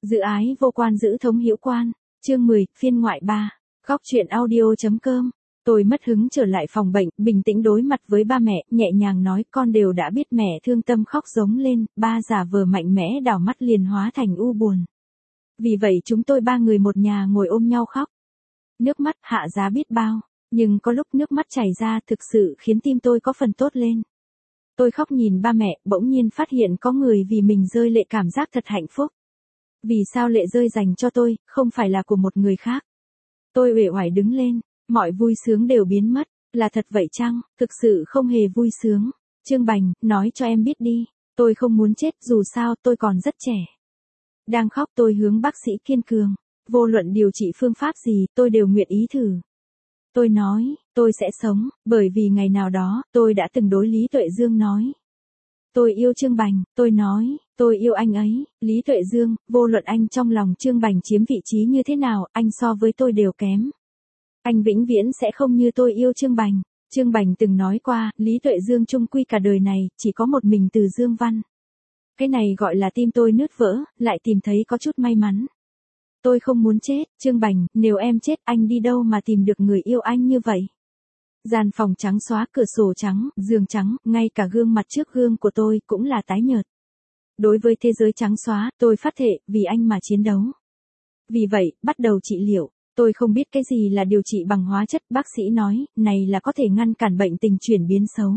Giữ ái vô quan giữ thống hữu quan. Chương 10, phiên ngoại 3. Góc truyện audio.com. Tôi mất hứng trở lại phòng bệnh, bình tĩnh đối mặt với ba mẹ, nhẹ nhàng nói con đều đã biết. Mẹ thương tâm khóc giống lên, ba giả vờ mạnh mẽ đảo mắt liền hóa thành u buồn. Vì vậy chúng tôi ba người một nhà ngồi ôm nhau khóc. Nước mắt hạ giá biết bao, nhưng có lúc nước mắt chảy ra thực sự khiến tim tôi có phần tốt lên. Tôi khóc nhìn ba mẹ, bỗng nhiên phát hiện có người vì mình rơi lệ, cảm giác thật hạnh phúc. Vì sao lệ rơi dành cho tôi, không phải là của một người khác? Tôi uể oải đứng lên, mọi vui sướng đều biến mất, là thật vậy chăng? Thực sự không hề vui sướng. Trương Bành, nói cho em biết đi, tôi không muốn chết, dù sao tôi còn rất trẻ. Đang khóc tôi hướng bác sĩ kiên cường, vô luận điều trị phương pháp gì, tôi đều nguyện ý thử. Tôi nói, tôi sẽ sống, bởi vì ngày nào đó, tôi đã từng đối Lý Tuệ Dương nói. Tôi yêu Trương Bành, tôi nói, tôi yêu anh ấy. Lý Tuệ Dương, vô luận anh trong lòng Trương Bành chiếm vị trí như thế nào, anh so với tôi đều kém. Anh vĩnh viễn sẽ không như tôi yêu Trương Bành. Trương Bành từng nói qua, Lý Tuệ Dương chung quy cả đời này, chỉ có một mình Từ Dương Văn. Cái này gọi là tim tôi nứt vỡ, lại tìm thấy có chút may mắn. Tôi không muốn chết, Trương Bành, nếu em chết anh đi đâu mà tìm được người yêu anh như vậy? Gian phòng trắng xóa, cửa sổ trắng, giường trắng, ngay cả gương mặt trước gương của tôi cũng là tái nhợt. Đối với thế giới trắng xóa, tôi phát thệ, vì anh mà chiến đấu. Vì vậy, bắt đầu trị liệu. Tôi không biết cái gì là điều trị bằng hóa chất, bác sĩ nói, này là có thể ngăn cản bệnh tình chuyển biến xấu.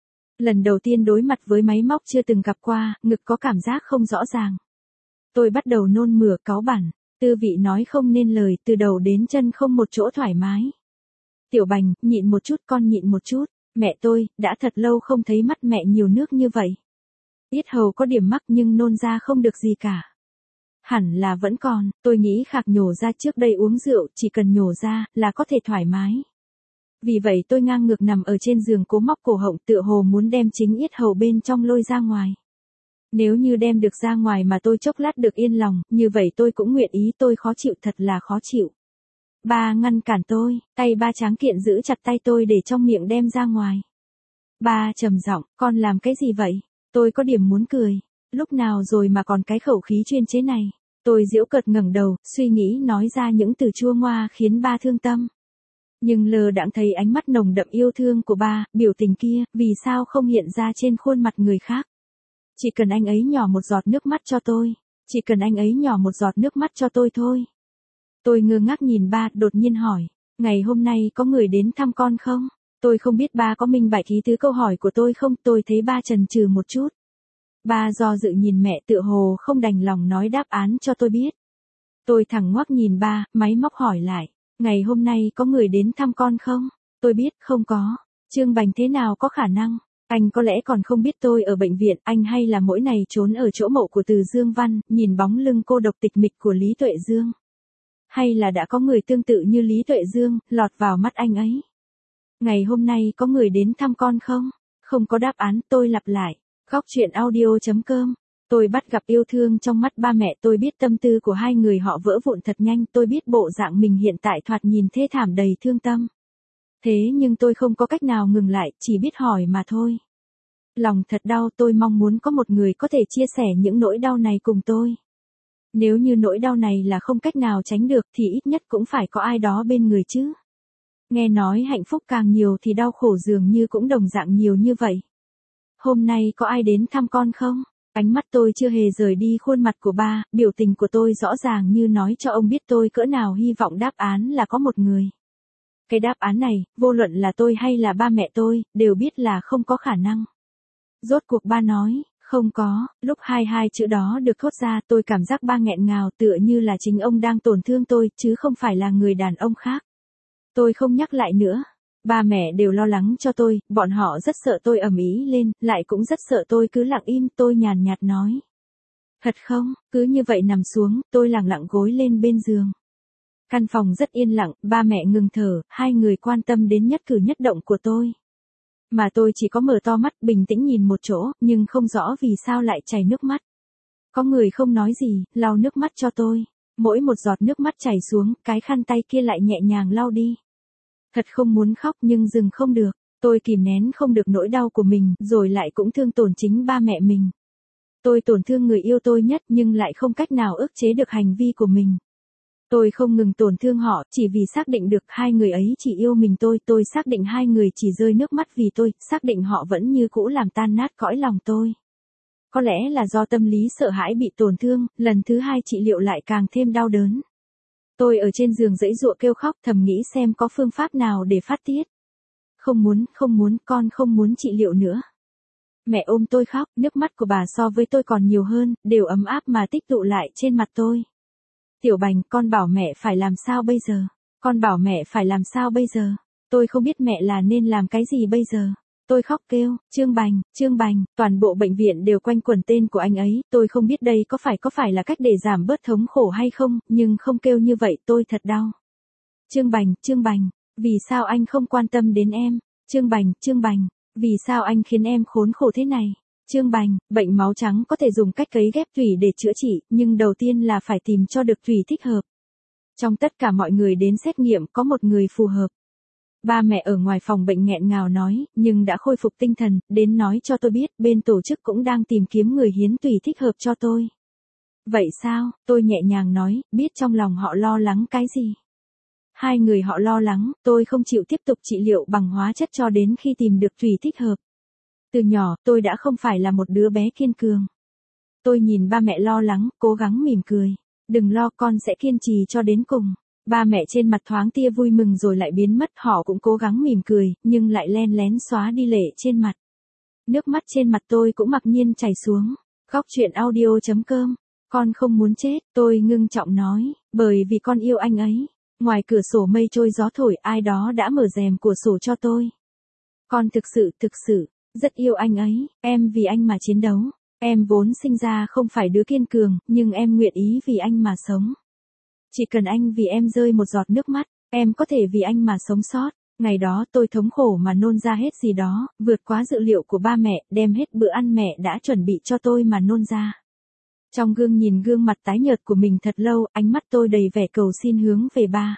Lần đầu tiên đối mặt với máy móc chưa từng gặp qua, ngực có cảm giác không rõ ràng. Tôi bắt đầu nôn mửa cáu bẳn, tư vị nói không nên lời, từ đầu đến chân không một chỗ thoải mái. Tiểu Bành, nhịn một chút, con nhịn một chút. Mẹ tôi, đã thật lâu không thấy mắt mẹ nhiều nước như vậy. Yết hầu có điểm mắc nhưng nôn ra không được gì cả. Hẳn là vẫn còn, tôi nghĩ khạc nhổ ra trước đây uống rượu, chỉ cần nhổ ra, là có thể thoải mái. Vì vậy tôi ngang ngược nằm ở trên giường cố móc cổ họng, tựa hồ muốn đem chính yết hầu bên trong lôi ra ngoài. Nếu như đem được ra ngoài mà tôi chốc lát được yên lòng, như vậy tôi cũng nguyện ý, tôi khó chịu, thật là khó chịu. Ba ngăn cản tôi, tay ba tráng kiện giữ chặt tay tôi để trong miệng đem ra ngoài. Ba trầm giọng, con làm cái gì vậy? Tôi có điểm muốn cười. Lúc nào rồi mà còn cái khẩu khí chuyên chế này? Tôi giễu cợt ngẩng đầu, suy nghĩ nói ra những từ chua ngoa khiến ba thương tâm. Nhưng lờ đãng thấy ánh mắt nồng đậm yêu thương của ba, biểu tình kia, vì sao không hiện ra trên khuôn mặt người khác? Chỉ cần anh ấy nhỏ một giọt nước mắt cho tôi. Chỉ cần anh ấy nhỏ một giọt nước mắt cho tôi thôi. Tôi ngơ ngác nhìn ba, đột nhiên hỏi, ngày hôm nay có người đến thăm con không? Tôi không biết ba có minh bạch ý tứ câu hỏi của tôi không, tôi thấy ba chần chừ một chút. Ba do dự nhìn mẹ, tựa hồ không đành lòng nói đáp án cho tôi biết. Tôi thẳng ngoác nhìn ba, máy móc hỏi lại, ngày hôm nay có người đến thăm con không? Tôi biết, không có. Trương Bành thế nào có khả năng? Anh có lẽ còn không biết tôi ở bệnh viện, anh hay là mỗi ngày trốn ở chỗ mộ của Từ Dương Văn, nhìn bóng lưng cô độc tịch mịch của Lý Tuệ Dương. Hay là đã có người tương tự như Lý Tuệ Dương, lọt vào mắt anh ấy? Ngày hôm nay có người đến thăm con không? Không có đáp án, tôi lặp lại. Góc truyện audio.com. Tôi bắt gặp yêu thương trong mắt ba mẹ, tôi biết tâm tư của hai người họ vỡ vụn thật nhanh, tôi biết bộ dạng mình hiện tại thoạt nhìn thê thảm đầy thương tâm. Thế nhưng tôi không có cách nào ngừng lại, chỉ biết hỏi mà thôi. Lòng thật đau, tôi mong muốn có một người có thể chia sẻ những nỗi đau này cùng tôi. Nếu như nỗi đau này là không cách nào tránh được thì ít nhất cũng phải có ai đó bên người chứ. Nghe nói hạnh phúc càng nhiều thì đau khổ dường như cũng đồng dạng nhiều như vậy. Hôm nay có ai đến thăm con không? Ánh mắt tôi chưa hề rời đi khuôn mặt của ba, biểu tình của tôi rõ ràng như nói cho ông biết tôi cỡ nào hy vọng đáp án là có một người. Cái đáp án này, vô luận là tôi hay là ba mẹ tôi, đều biết là không có khả năng. Rốt cuộc ba nói, không có, lúc hai chữ đó được thốt ra tôi cảm giác ba nghẹn ngào tựa như là chính ông đang tổn thương tôi, chứ không phải là người đàn ông khác. Tôi không nhắc lại nữa. Ba mẹ đều lo lắng cho tôi, bọn họ rất sợ tôi ầm ĩ lên, lại cũng rất sợ tôi cứ lặng im, tôi nhàn nhạt nói. Thật không, cứ như vậy nằm xuống, tôi lẳng lặng gối lên bên giường. Căn phòng rất yên lặng, ba mẹ ngừng thở, hai người quan tâm đến nhất cử nhất động của tôi. Mà tôi chỉ có mở to mắt bình tĩnh nhìn một chỗ, nhưng không rõ vì sao lại chảy nước mắt. Có người không nói gì, lau nước mắt cho tôi. Mỗi một giọt nước mắt chảy xuống, cái khăn tay kia lại nhẹ nhàng lau đi. Thật không muốn khóc nhưng dừng không được. Tôi kìm nén không được nỗi đau của mình, rồi lại cũng thương tổn chính ba mẹ mình. Tôi tổn thương người yêu tôi nhất nhưng lại không cách nào ức chế được hành vi của mình. Tôi không ngừng tổn thương họ, chỉ vì xác định được hai người ấy chỉ yêu mình tôi xác định hai người chỉ rơi nước mắt vì tôi, xác định họ vẫn như cũ làm tan nát cõi lòng tôi. Có lẽ là do tâm lý sợ hãi bị tổn thương, lần thứ hai trị liệu lại càng thêm đau đớn. Tôi ở trên giường giãy giụa kêu khóc, thầm nghĩ xem có phương pháp nào để phát tiết. Không muốn, con không muốn trị liệu nữa. Mẹ ôm tôi khóc, nước mắt của bà so với tôi còn nhiều hơn, đều ấm áp mà tích tụ lại trên mặt tôi. Tiểu Bành, con bảo mẹ phải làm sao bây giờ? Con bảo mẹ phải làm sao bây giờ? Tôi không biết mẹ là nên làm cái gì bây giờ. Tôi khóc kêu, Trương Bành, toàn bộ bệnh viện đều quanh quẩn tên của anh ấy, tôi không biết đây có phải là cách để giảm bớt thống khổ hay không, nhưng không kêu như vậy tôi thật đau. Trương Bành, vì sao anh không quan tâm đến em? Trương Bành, vì sao anh khiến em khốn khổ thế này? Trương Bành, bệnh máu trắng có thể dùng cách cấy ghép tủy để chữa trị, nhưng đầu tiên là phải tìm cho được tủy thích hợp. Trong tất cả mọi người đến xét nghiệm có một người phù hợp. Ba mẹ ở ngoài phòng bệnh nghẹn ngào nói, nhưng đã khôi phục tinh thần, đến nói cho tôi biết, bên tổ chức cũng đang tìm kiếm người hiến tủy thích hợp cho tôi. Vậy sao, tôi nhẹ nhàng nói, biết trong lòng họ lo lắng cái gì. Hai người họ lo lắng, tôi không chịu tiếp tục trị liệu bằng hóa chất cho đến khi tìm được tủy thích hợp. Từ nhỏ, tôi đã không phải là một đứa bé kiên cường. Tôi nhìn ba mẹ lo lắng, cố gắng mỉm cười. Đừng lo, con sẽ kiên trì cho đến cùng. Ba mẹ trên mặt thoáng tia vui mừng rồi lại biến mất, họ cũng cố gắng mỉm cười, nhưng lại len lén xóa đi lệ trên mặt. Nước mắt trên mặt tôi cũng mặc nhiên chảy xuống. Góc truyện audio.com. Con không muốn chết, tôi ngưng trọng nói, bởi vì con yêu anh ấy. Ngoài cửa sổ mây trôi gió thổi, ai đó đã mở rèm của sổ cho tôi. Con thực sự, rất yêu anh ấy, em vì anh mà chiến đấu. Em vốn sinh ra không phải đứa kiên cường, nhưng em nguyện ý vì anh mà sống. Chỉ cần anh vì em rơi một giọt nước mắt, em có thể vì anh mà sống sót. Ngày đó tôi thống khổ mà nôn ra hết gì đó, vượt quá dự liệu của ba mẹ, đem hết bữa ăn mẹ đã chuẩn bị cho tôi mà nôn ra. Trong gương nhìn gương mặt tái nhợt của mình thật lâu, ánh mắt tôi đầy vẻ cầu xin hướng về ba.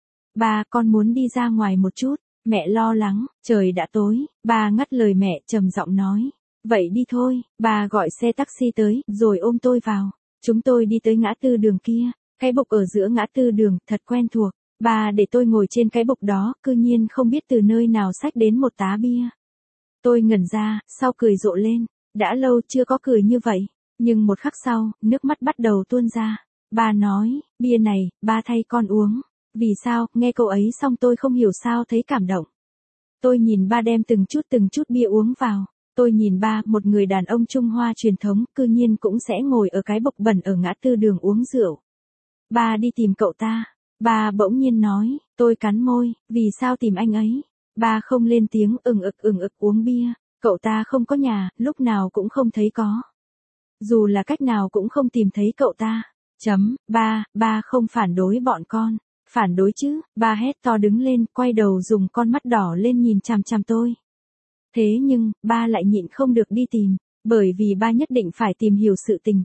Ba, con muốn đi ra ngoài một chút. Mẹ lo lắng, trời đã tối, ba ngắt lời mẹ trầm giọng nói. Vậy đi thôi, ba gọi xe taxi tới, rồi ôm tôi vào. Chúng tôi đi tới ngã tư đường kia, cái bục ở giữa ngã tư đường, thật quen thuộc. Ba để tôi ngồi trên cái bục đó, cư nhiên không biết từ nơi nào xách đến một tá bia. Tôi ngẩn ra, sau cười rộ lên, đã lâu chưa có cười như vậy. Nhưng một khắc sau, nước mắt bắt đầu tuôn ra. Ba nói, bia này, ba thay con uống. Vì sao, nghe câu ấy xong tôi không hiểu sao thấy cảm động. Tôi nhìn ba đem từng chút bia uống vào. Tôi nhìn ba, một người đàn ông Trung Hoa truyền thống, cư nhiên cũng sẽ ngồi ở cái bục bẩn ở ngã tư đường uống rượu. Ba đi tìm cậu ta. Ba bỗng nhiên nói, tôi cắn môi, vì sao tìm anh ấy? Ba không lên tiếng, ừng ực uống bia. Cậu ta không có nhà, lúc nào cũng không thấy có. Dù là cách nào cũng không tìm thấy cậu ta. Ba không phản đối bọn con. Phản đối chứ, ba hét to đứng lên, quay đầu dùng con mắt đỏ lên nhìn chằm chằm tôi. Thế nhưng, ba lại nhịn không được đi tìm, bởi vì ba nhất định phải tìm hiểu sự tình.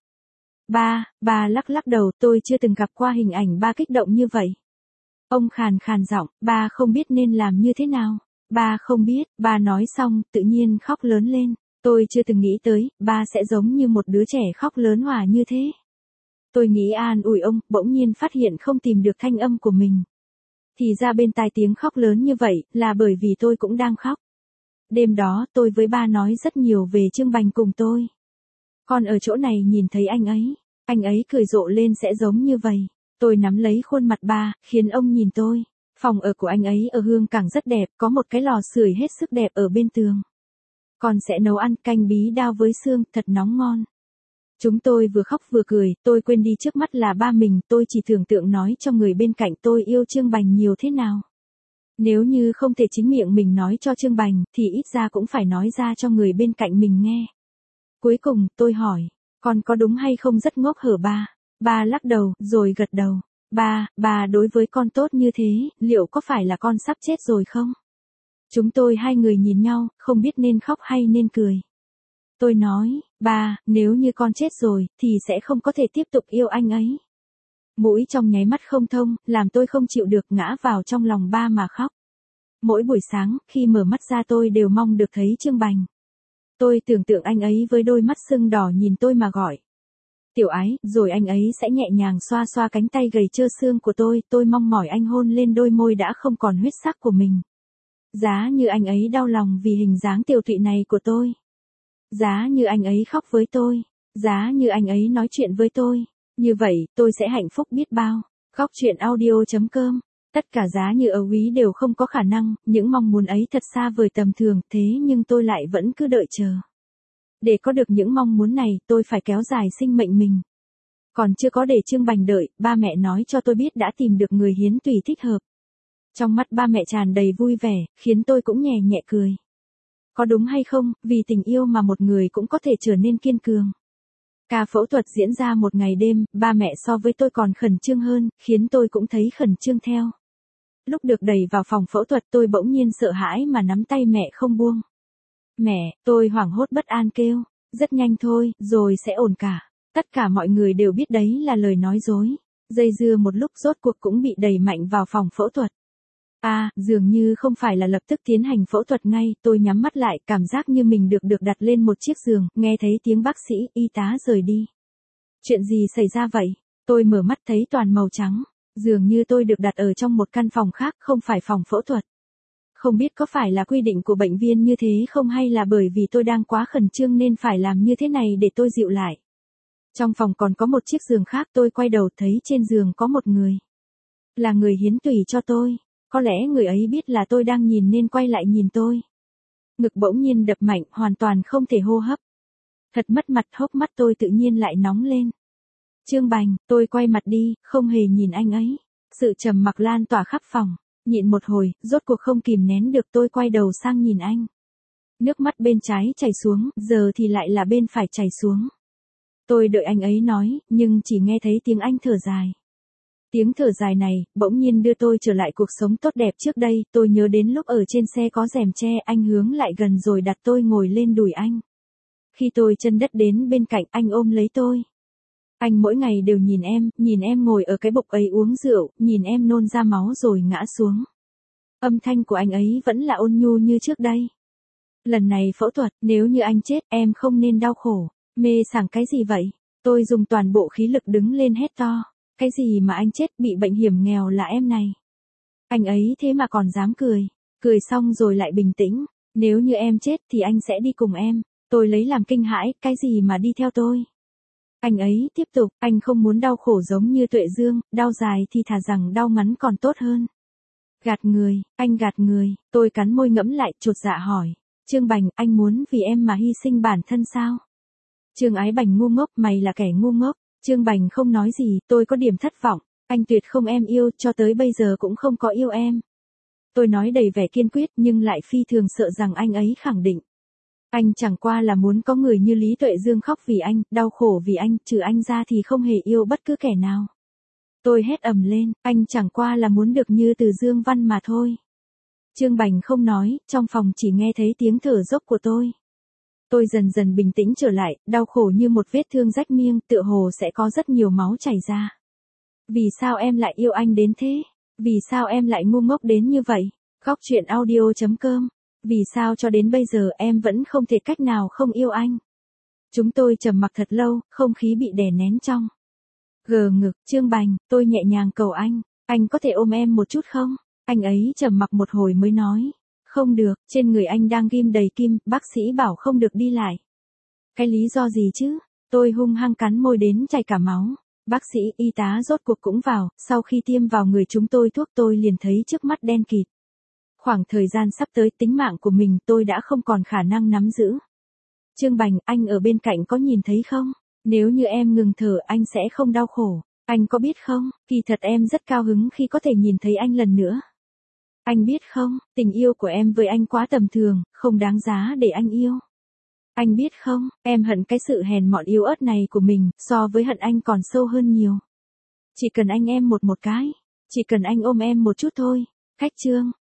Ba lắc đầu, tôi chưa từng gặp qua hình ảnh ba kích động như vậy. Ông khàn giọng, ba không biết nên làm như thế nào. Ba không biết, ba nói xong, tự nhiên khóc lớn lên. Tôi chưa từng nghĩ tới, ba sẽ giống như một đứa trẻ khóc lớn hòa như thế. Tôi nghĩ an ủi ông, bỗng nhiên phát hiện không tìm được thanh âm của mình. Thì ra bên tai tiếng khóc lớn như vậy, là bởi vì tôi cũng đang khóc. Đêm đó, tôi với ba nói rất nhiều về Trương Bành cùng tôi. Con ở chỗ này nhìn thấy anh ấy cười rộ lên sẽ giống như vậy. Tôi nắm lấy khuôn mặt ba, khiến ông nhìn tôi. Phòng ở của anh ấy ở Hương Cảng rất đẹp, có một cái lò sưởi hết sức đẹp ở bên tường. Con sẽ nấu ăn canh bí đao với xương, thật nóng ngon. Chúng tôi vừa khóc vừa cười, tôi quên đi trước mắt là ba mình, tôi chỉ tưởng tượng nói cho người bên cạnh tôi yêu Trương Bành nhiều thế nào. Nếu như không thể chính miệng mình nói cho Trương Bành, thì ít ra cũng phải nói ra cho người bên cạnh mình nghe. Cuối cùng, tôi hỏi, con có đúng hay không rất ngốc hở ba? Ba lắc đầu, rồi gật đầu. Ba đối với con tốt như thế, liệu có phải là con sắp chết rồi không? Chúng tôi hai người nhìn nhau, không biết nên khóc hay nên cười. Tôi nói, ba, nếu như con chết rồi, thì sẽ không có thể tiếp tục yêu anh ấy. Mũi trong nháy mắt không thông, làm tôi không chịu được ngã vào trong lòng ba mà khóc. Mỗi buổi sáng, khi mở mắt ra tôi đều mong được thấy Trương Bành. Tôi tưởng tượng anh ấy với đôi mắt sưng đỏ nhìn tôi mà gọi. Tiểu Ái, rồi anh ấy sẽ nhẹ nhàng xoa xoa cánh tay gầy trơ xương của tôi mong mỏi anh hôn lên đôi môi đã không còn huyết sắc của mình. Giá như anh ấy đau lòng vì hình dáng tiều tụy này của tôi. Giá như anh ấy khóc với tôi. Giá như anh ấy nói chuyện với tôi. Như vậy, tôi sẽ hạnh phúc biết bao. Góc truyện audio.com. Tất cả giá như ở Úy đều không có khả năng, những mong muốn ấy thật xa vời tầm thường, thế nhưng tôi lại vẫn cứ đợi chờ. Để có được những mong muốn này, tôi phải kéo dài sinh mệnh mình. Còn chưa có để Trương Bành đợi, ba mẹ nói cho tôi biết đã tìm được người hiến tùy thích hợp. Trong mắt ba mẹ tràn đầy vui vẻ, khiến tôi cũng nhẹ nhẹ cười. Có đúng hay không, vì tình yêu mà một người cũng có thể trở nên kiên cường. Ca phẫu thuật diễn ra một ngày đêm, ba mẹ so với tôi còn khẩn trương hơn, khiến tôi cũng thấy khẩn trương theo. Lúc được đẩy vào phòng phẫu thuật tôi bỗng nhiên sợ hãi mà nắm tay mẹ không buông. Mẹ, tôi hoảng hốt bất an kêu, rất nhanh thôi, rồi sẽ ổn cả. Tất cả mọi người đều biết đấy là lời nói dối. Dây dưa một lúc rốt cuộc cũng bị đẩy mạnh vào phòng phẫu thuật. Dường như không phải là lập tức tiến hành phẫu thuật ngay, tôi nhắm mắt lại, cảm giác như mình được đặt lên một chiếc giường, nghe thấy tiếng bác sĩ, y tá rời đi. Chuyện gì xảy ra vậy? Tôi mở mắt thấy toàn màu trắng, dường như tôi được đặt ở trong một căn phòng khác, không phải phòng phẫu thuật. Không biết có phải là quy định của bệnh viện như thế không hay là bởi vì tôi đang quá khẩn trương nên phải làm như thế này để tôi dịu lại. Trong phòng còn có một chiếc giường khác, tôi quay đầu thấy trên giường có một người. Là người hiến tủy cho tôi. Có lẽ người ấy biết là tôi đang nhìn nên quay lại nhìn tôi. Ngực bỗng nhiên đập mạnh, hoàn toàn không thể hô hấp. Thật mất mặt, hốc mắt tôi tự nhiên lại nóng lên. Trương Bành, tôi quay mặt đi, không hề nhìn anh ấy. Sự trầm mặc lan tỏa khắp phòng. Nhịn một hồi, rốt cuộc không kìm nén được tôi quay đầu sang nhìn anh. Nước mắt bên trái chảy xuống, giờ thì lại là bên phải chảy xuống. Tôi đợi anh ấy nói, nhưng chỉ nghe thấy tiếng anh thở dài. Tiếng thở dài này, bỗng nhiên đưa tôi trở lại cuộc sống tốt đẹp trước đây, tôi nhớ đến lúc ở trên xe có rèm che, anh hướng lại gần rồi đặt tôi ngồi lên đùi anh. Khi tôi chân đất đến bên cạnh, anh ôm lấy tôi. Anh mỗi ngày đều nhìn em ngồi ở cái bục ấy uống rượu, nhìn em nôn ra máu rồi ngã xuống. Âm thanh của anh ấy vẫn là ôn nhu như trước đây. Lần này phẫu thuật, nếu như anh chết, em không nên đau khổ. Mê sảng cái gì vậy? Tôi dùng toàn bộ khí lực đứng lên hét to. Cái gì mà anh chết, bị bệnh hiểm nghèo là em này. Anh ấy thế mà còn dám cười. Cười xong rồi lại bình tĩnh. Nếu như em chết thì anh sẽ đi cùng em. Tôi lấy làm kinh hãi, cái gì mà đi theo tôi. Anh ấy tiếp tục, anh không muốn đau khổ giống như Tuệ Dương, đau dài thì thà rằng đau ngắn còn tốt hơn. Gạt người, anh gạt người, tôi cắn môi ngẫm lại, chột dạ hỏi. Trương Bành, anh muốn vì em mà hy sinh bản thân sao? Trương Ái Bành ngu ngốc, mày là kẻ ngu ngốc. Trương Bành không nói gì, tôi có điểm thất vọng. Anh tuyệt không em yêu, cho tới bây giờ cũng không có yêu em. Tôi nói đầy vẻ kiên quyết nhưng lại phi thường sợ rằng anh ấy khẳng định. Anh chẳng qua là muốn có người như Lý Tuệ Dương khóc vì anh, đau khổ vì anh, trừ anh ra thì không hề yêu bất cứ kẻ nào. Tôi hét ầm lên, anh chẳng qua là muốn được như Từ Dương Văn mà thôi. Trương Bành không nói, trong phòng chỉ nghe thấy tiếng thở dốc của tôi. Tôi dần dần bình tĩnh trở lại, đau khổ như một vết thương rách miêng, tựa hồ sẽ có rất nhiều máu chảy ra. Vì sao em lại yêu anh đến thế? Vì sao em lại ngu ngốc đến như vậy? Góc truyện audio.com. Vì sao cho đến bây giờ em vẫn không thể cách nào không yêu anh? Chúng tôi trầm mặc thật lâu, không khí bị đè nén trong. Gờ ngực, Trương Bành, tôi nhẹ nhàng cầu anh có thể ôm em một chút không? Anh ấy trầm mặc một hồi mới nói. Không được, trên người anh đang ghim đầy kim, bác sĩ bảo không được đi lại. Cái lý do gì chứ? Tôi hung hăng cắn môi đến chảy cả máu. Bác sĩ, y tá rốt cuộc cũng vào, sau khi tiêm vào người chúng tôi thuốc tôi liền thấy trước mắt đen kịt. Khoảng thời gian sắp tới tính mạng của mình tôi đã không còn khả năng nắm giữ. Trương Bành, anh ở bên cạnh có nhìn thấy không? Nếu như em ngừng thở anh sẽ không đau khổ. Anh có biết không, kỳ thật em rất cao hứng khi có thể nhìn thấy anh lần nữa. Anh biết không, tình yêu của em với anh quá tầm thường, không đáng giá để anh yêu. Anh biết không, em hận cái sự hèn mọn yếu ớt này của mình, so với hận anh còn sâu hơn nhiều. Chỉ cần anh em một cái, chỉ cần anh ôm em một chút thôi. Khách Trương,